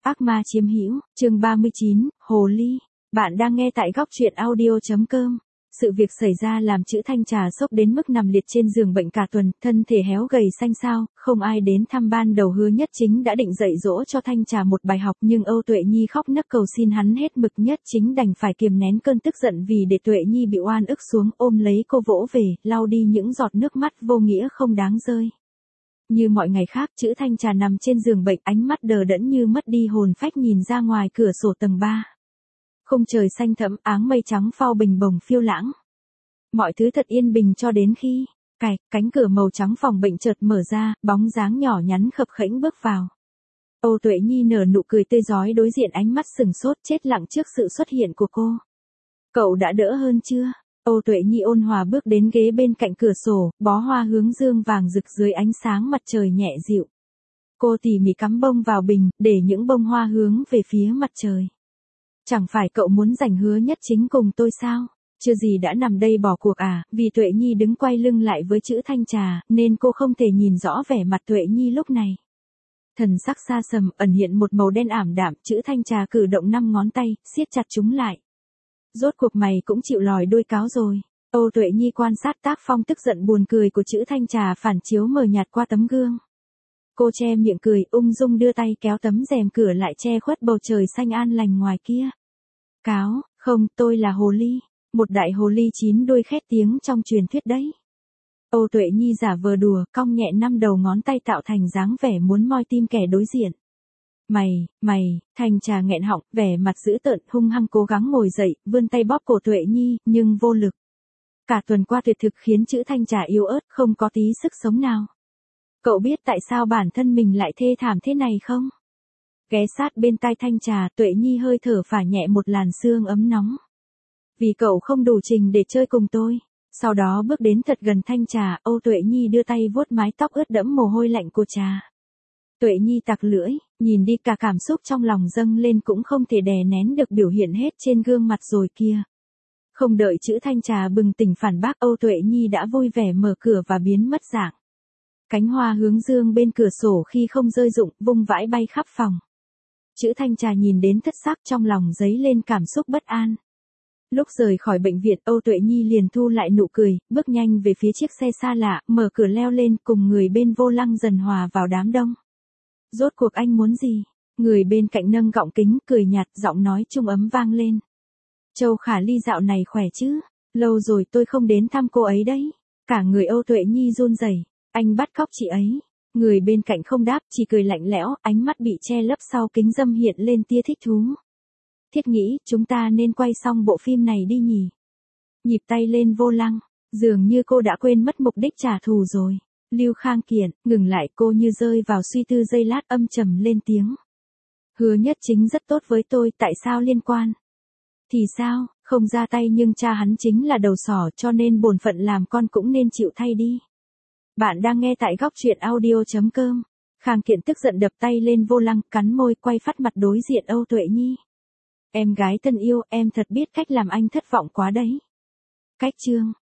Ác ma chiếm hữu, chương 39, Hồ Ly. Bạn đang nghe tại góc truyện audio.com. Sự việc xảy ra làm chữ Thanh Trà sốc đến mức nằm liệt trên giường bệnh cả tuần, thân thể héo gầy xanh xao, không ai đến thăm. Ban đầu Hứa Nhất Chính đã định dạy dỗ cho Thanh Trà một bài học, nhưng Âu Tuệ Nhi khóc nấc cầu xin hắn hết mực. Nhất Chính đành phải kiềm nén cơn tức giận vì để Tuệ Nhi bị oan ức xuống, ôm lấy cô vỗ về, lau đi những giọt nước mắt vô nghĩa không đáng rơi. Như mọi ngày khác, chữ Thanh Trà nằm trên giường bệnh, ánh mắt đờ đẫn như mất đi hồn phách, nhìn ra ngoài cửa sổ tầng 3. Khung trời xanh thẫm, áng mây trắng phao bình bồng phiêu lãng. Mọi thứ thật yên bình cho đến khi, cánh cửa màu trắng phòng bệnh chợt mở ra, bóng dáng nhỏ nhắn khập khễnh bước vào. Âu Tuệ Nhi nở nụ cười tươi rói đối diện, ánh mắt sừng sốt chết lặng trước sự xuất hiện của cô. Cậu đã đỡ hơn chưa? Âu Tuệ Nhi ôn hòa bước đến ghế bên cạnh cửa sổ, bó hoa hướng dương vàng rực dưới ánh sáng mặt trời nhẹ dịu. Cô tỉ mỉ cắm bông vào bình, để những bông hoa hướng về phía mặt trời. Chẳng phải cậu muốn giành Hứa Nhất Chính cùng tôi sao? Chưa gì đã nằm đây bỏ cuộc à? Vì Tuệ Nhi đứng quay lưng lại với chữ Thanh Trà, nên cô không thể nhìn rõ vẻ mặt Tuệ Nhi lúc này. Thần sắc xa sầm, ẩn hiện một màu đen ảm đạm, chữ Thanh Trà cử động 5 ngón tay, siết chặt chúng lại. Rốt cuộc mày cũng chịu lòi đuôi cáo rồi. Âu Tuệ Nhi quan sát tác phong tức giận buồn cười của chữ Thanh Trà phản chiếu mờ nhạt qua tấm gương. Cô che miệng cười, ung dung đưa tay kéo tấm rèm cửa lại che khuất bầu trời xanh an lành ngoài kia. Cáo, không, tôi là Hồ Ly. Một đại hồ ly 9 đuôi khét tiếng trong truyền thuyết đấy. Âu Tuệ Nhi giả vờ đùa, cong nhẹ 5 đầu ngón tay tạo thành dáng vẻ muốn moi tim kẻ đối diện. Mày, Thanh Trà nghẹn họng, vẻ mặt dữ tợn, hung hăng cố gắng ngồi dậy, vươn tay bóp cổ Tuệ Nhi, nhưng vô lực. Cả tuần qua tuyệt thực khiến chữ Thanh Trà yếu ớt, không có tí sức sống nào. Cậu biết tại sao bản thân mình lại thê thảm thế này không? Ghé sát bên tai Thanh Trà, Tuệ Nhi hơi thở phả nhẹ một làn sương ấm nóng. Vì cậu không đủ trình để chơi cùng tôi. Sau đó bước đến thật gần Thanh Trà, Âu Tuệ Nhi đưa tay vuốt mái tóc ướt đẫm mồ hôi lạnh của Trà. Tuệ Nhi tặc lưỡi, nhìn đi, cả cảm xúc trong lòng dâng lên cũng không thể đè nén được biểu hiện hết trên gương mặt rồi kia. Không đợi chữ Thanh Trà bừng tỉnh phản bác, Âu Tuệ Nhi đã vui vẻ mở cửa và biến mất dạng. Cánh hoa hướng dương bên cửa sổ khi không rơi rụng, vung vãi bay khắp phòng. Chữ Thanh Trà nhìn đến thất sắc, trong lòng dấy lên cảm xúc bất an. Lúc rời khỏi bệnh viện, Âu Tuệ Nhi liền thu lại nụ cười, bước nhanh về phía chiếc xe xa lạ, mở cửa leo lên, cùng người bên vô lăng dần hòa vào đám đông. Rốt cuộc anh muốn gì? Người bên cạnh nâng gọng kính, cười nhạt, giọng nói trung ấm vang lên. Châu Khả Ly dạo này khỏe chứ? Lâu rồi tôi không đến thăm cô ấy đấy. Cả người Âu Tuệ Nhi run rẩy. Anh bắt cóc chị ấy. Người bên cạnh không đáp, chỉ cười lạnh lẽo, ánh mắt bị che lấp sau kính dâm hiện lên tia thích thú. Thiết nghĩ, chúng ta nên quay xong bộ phim này đi nhỉ? Nhịp tay lên vô lăng, dường như cô đã quên mất mục đích trả thù rồi. Lưu Khang Kiện, ngừng lại, cô như rơi vào suy tư giây lát, âm trầm lên tiếng. Hứa Nhất Chính rất tốt với tôi, tại sao liên quan? Thì sao, không ra tay nhưng cha hắn chính là đầu sỏ, cho nên bổn phận làm con cũng nên chịu thay đi. Bạn đang nghe tại góc truyện audio.com. Khang Kiện tức giận đập tay lên vô lăng, cắn môi, quay phát mặt đối diện Âu Tuệ Nhi. Em gái thân yêu, em thật biết cách làm anh thất vọng quá đấy. Cách chương